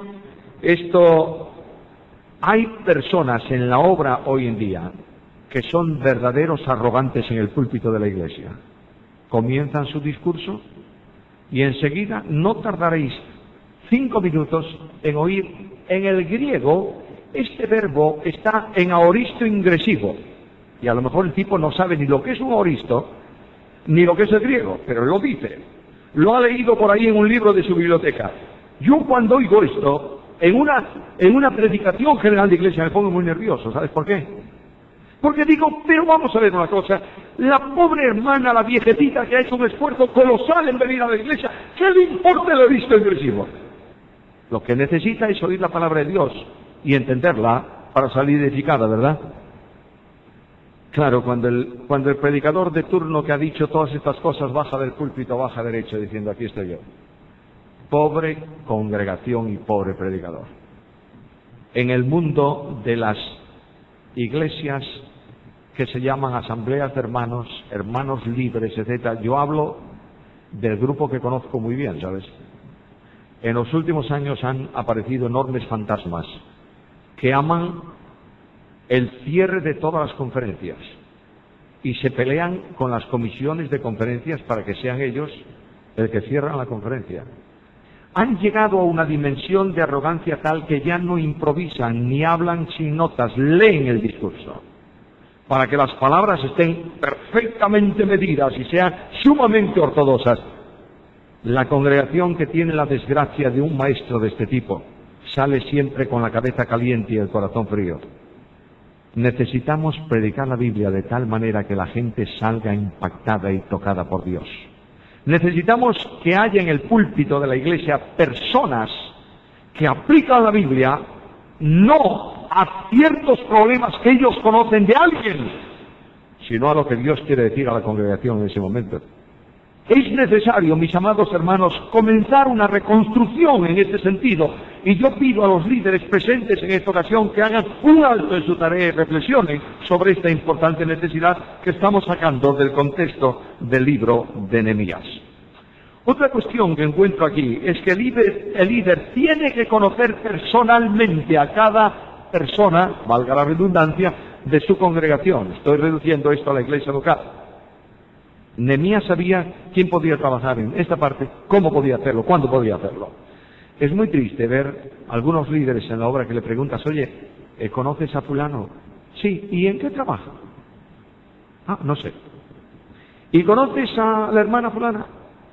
hay personas en la obra hoy en día que son verdaderos arrogantes en el púlpito de la iglesia. Comienzan su discurso y enseguida no tardaréis 5 minutos en oír, en el griego, este verbo está en aoristo ingresivo. Y a lo mejor el tipo no sabe ni lo que es un aoristo, ni lo que es el griego, pero lo dice. Lo ha leído por ahí en un libro de su biblioteca. Yo cuando oigo esto, en una predicación general de iglesia me pongo muy nervioso. ¿Sabes por qué? Porque digo, pero vamos a ver una cosa, la pobre hermana, la viejecita que ha hecho un esfuerzo colosal en venir a la iglesia, ¿qué le importa el aoristo ingresivo? Lo que necesita es oír la palabra de Dios y entenderla para salir edificada, ¿verdad? Claro, cuando el predicador de turno que ha dicho todas estas cosas baja del púlpito, baja derecho, diciendo, aquí estoy yo. Pobre congregación y pobre predicador. En el mundo de las iglesias que se llaman asambleas de hermanos, hermanos libres, etc., yo hablo del grupo que conozco muy bien, ¿sabes? En los últimos años han aparecido enormes fantasmas que aman el cierre de todas las conferencias y se pelean con las comisiones de conferencias para que sean ellos el que cierran la conferencia. Han llegado a una dimensión de arrogancia tal que ya no improvisan ni hablan sin notas, leen el discurso para que las palabras estén perfectamente medidas y sean sumamente ortodoxas. La congregación que tiene la desgracia de un maestro de este tipo sale siempre con la cabeza caliente y el corazón frío. Necesitamos predicar la Biblia de tal manera que la gente salga impactada y tocada por Dios. Necesitamos que haya en el púlpito de la iglesia personas que aplican la Biblia no a ciertos problemas que ellos conocen de alguien, sino a lo que Dios quiere decir a la congregación en ese momento. Es necesario, mis amados hermanos, comenzar una reconstrucción en este sentido, y yo pido a los líderes presentes en esta ocasión que hagan un alto en su tarea y reflexionen sobre esta importante necesidad que estamos sacando del contexto del libro de Nehemías. Otra cuestión que encuentro aquí es que el líder tiene que conocer personalmente a cada persona, valga la redundancia, de su congregación. Estoy reduciendo esto a la iglesia local. Nehemías sabía quién podía trabajar en esta parte, cómo podía hacerlo, cuándo podía hacerlo. Es muy triste ver algunos líderes en la obra que le preguntas, oye, ¿conoces a fulano? Sí, ¿y en qué trabaja? Ah, no sé. ¿Y conoces a la hermana fulana?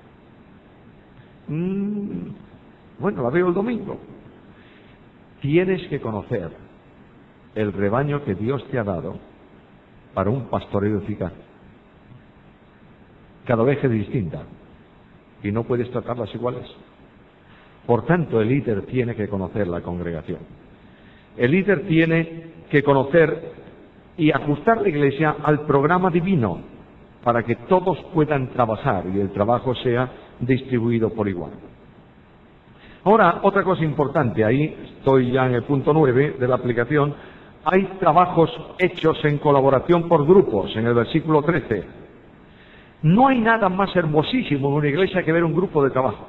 Bueno, la veo el domingo. Tienes que conocer el rebaño que Dios te ha dado para un pastoreo eficaz. Cada oveja es distinta y no puedes tratarlas iguales. Por tanto, el líder tiene que conocer la congregación. El líder tiene que conocer y ajustar la iglesia al programa divino para que todos puedan trabajar y el trabajo sea distribuido por igual. Ahora, otra cosa importante, ahí estoy ya en el punto 9 de la aplicación, hay trabajos hechos en colaboración por grupos, en el versículo 13. No hay nada más hermosísimo en una iglesia que ver un grupo de trabajo,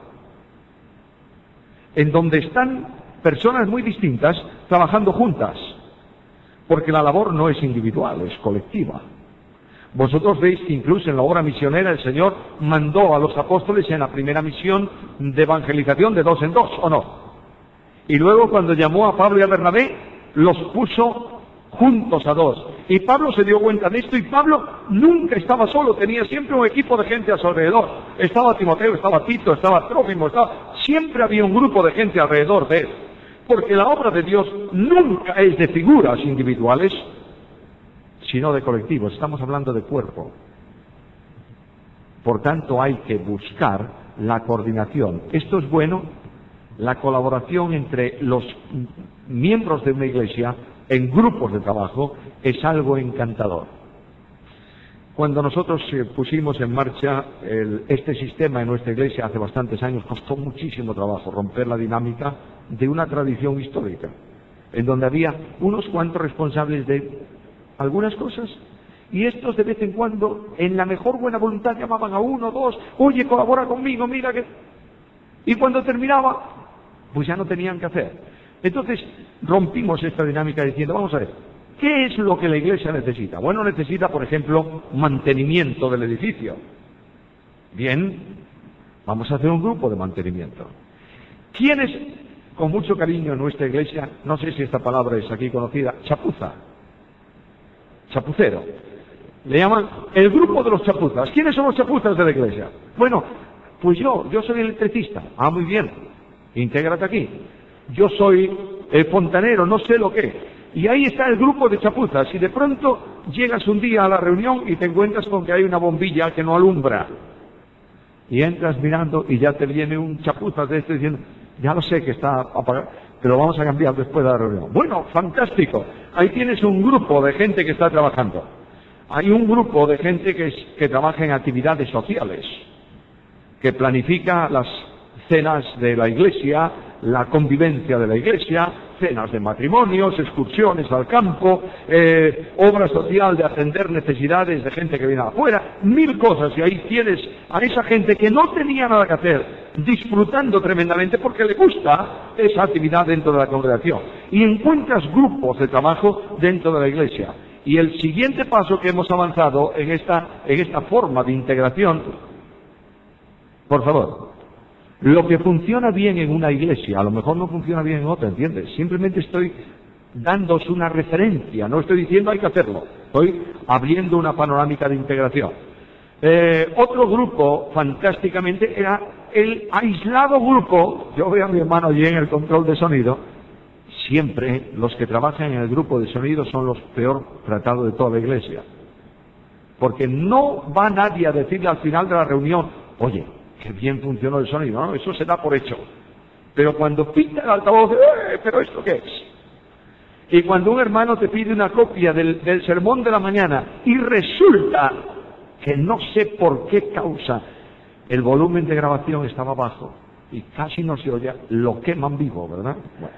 en donde están personas muy distintas trabajando juntas, porque la labor no es individual, es colectiva. Vosotros veis que incluso en la obra misionera el Señor mandó a los apóstoles en la primera misión de evangelización de 2 en 2, ¿o no? Y luego cuando llamó a Pablo y a Bernabé, los puso juntos a 2. Y Pablo se dio cuenta de esto, y Pablo nunca estaba solo, tenía siempre un equipo de gente a su alrededor. Estaba Timoteo, estaba Tito, estaba Trófimo, siempre había un grupo de gente alrededor de él. Porque la obra de Dios nunca es de figuras individuales, sino de colectivos. Estamos hablando de cuerpo. Por tanto, hay que buscar la coordinación. Esto es bueno, la colaboración entre los miembros de una iglesia en grupos de trabajo es algo encantador. Cuando nosotros pusimos en marcha este sistema en nuestra iglesia hace bastantes años, costó muchísimo trabajo romper la dinámica de una tradición histórica, en donde había unos cuantos responsables de algunas cosas, y estos de vez en cuando, en la mejor buena voluntad, llamaban a uno, dos, oye, colabora conmigo, mira que... Y cuando terminaba, pues ya no tenían que hacer. Entonces rompimos esta dinámica diciendo, vamos a ver, ¿qué es lo que la iglesia necesita? Bueno, necesita, por ejemplo, mantenimiento del edificio. Bien, vamos a hacer un grupo de mantenimiento. ¿Quiénes, con mucho cariño en nuestra iglesia, no sé si esta palabra es aquí conocida, chapuza? Chapucero. Le llaman el grupo de los chapuzas. ¿Quiénes son los chapuzas de la iglesia? Bueno, pues yo soy el electricista. Ah, muy bien, intégrate aquí. Yo soy el fontanero, no sé lo que. Y ahí está el grupo de chapuzas. Y de pronto llegas un día a la reunión y te encuentras con que hay una bombilla que no alumbra. Y entras mirando y ya te viene un chapuza de este diciendo, ya lo sé que está apagado, pero vamos a cambiar después de la reunión. Bueno, fantástico. Ahí tienes un grupo de gente que está trabajando. Hay un grupo de gente que trabaja en actividades sociales, que planifica las cenas de la iglesia, la convivencia de la iglesia, cenas de matrimonios, excursiones al campo, obra social de atender necesidades de gente que viene de afuera, 1000 cosas. Y ahí tienes a esa gente que no tenía nada que hacer, disfrutando tremendamente porque le gusta esa actividad dentro de la congregación. Y encuentras grupos de trabajo dentro de la iglesia. Y el siguiente paso que hemos avanzado en esta forma de integración, por favor, lo que funciona bien en una iglesia, a lo mejor no funciona bien en otra, ¿entiendes? Simplemente estoy dándoos una referencia, no estoy diciendo hay que hacerlo, estoy abriendo una panorámica de integración. Otro grupo, fantásticamente, era el aislado grupo. Yo veo a mi hermano allí en el control de sonido. Siempre los que trabajan en el grupo de sonido son los peor tratados de toda la iglesia. Porque no va nadie a decirle al final de la reunión, oye, qué bien funcionó el sonido, ¿no? Eso se da por hecho. Pero cuando pita el altavoz, ¿pero esto qué es? Y cuando un hermano te pide una copia del sermón de la mañana y resulta que no sé por qué causa el volumen de grabación estaba bajo y casi no se oye, lo queman vivo, ¿verdad? Bueno.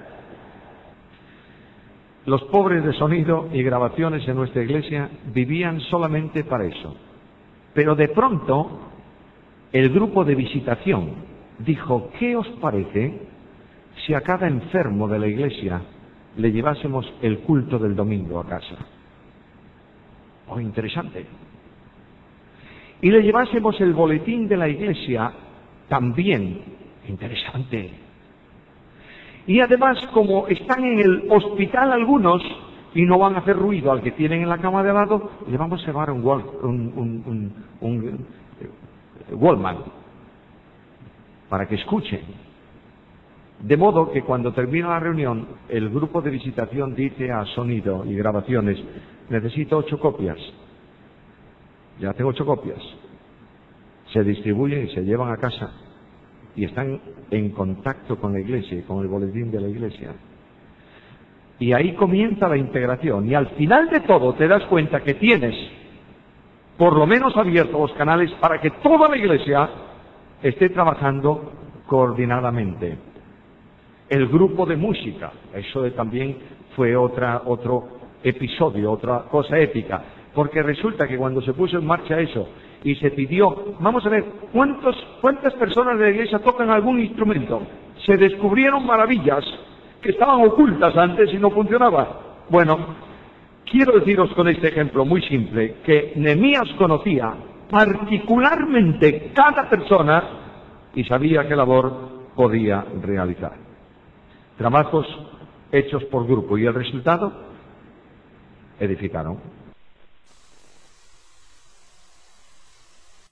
Los pobres de sonido y grabaciones en nuestra iglesia vivían solamente para eso. Pero de pronto, el grupo de visitación dijo, ¿qué os parece si a cada enfermo de la iglesia le llevásemos el culto del domingo a casa? Oh, interesante. Y le llevásemos el boletín de la iglesia también. Interesante. Y además, como están en el hospital algunos y no van a hacer ruido al que tienen en la cama de al lado, le vamos a llevar un Walkman para que escuchen. De modo que cuando termina la reunión, el grupo de visitación dice a sonido y grabaciones, necesito 8 copias. Ya tengo 8 copias. Se distribuyen y se llevan a casa. Y están en contacto con la iglesia y con el boletín de la iglesia. Y ahí comienza la integración. Y al final de todo te das cuenta que tienes por lo menos abiertos los canales para que toda la iglesia esté trabajando coordinadamente. El grupo de música, eso también fue otro episodio, otra cosa épica. Porque resulta que cuando se puso en marcha eso y se pidió, vamos a ver, ¿cuántas personas de la iglesia tocan algún instrumento? Se descubrieron maravillas que estaban ocultas antes y no funcionaba. Bueno, quiero deciros con este ejemplo muy simple, que Nehemías conocía particularmente cada persona y sabía qué labor podía realizar. Trabajos hechos por grupo y el resultado, edificaron.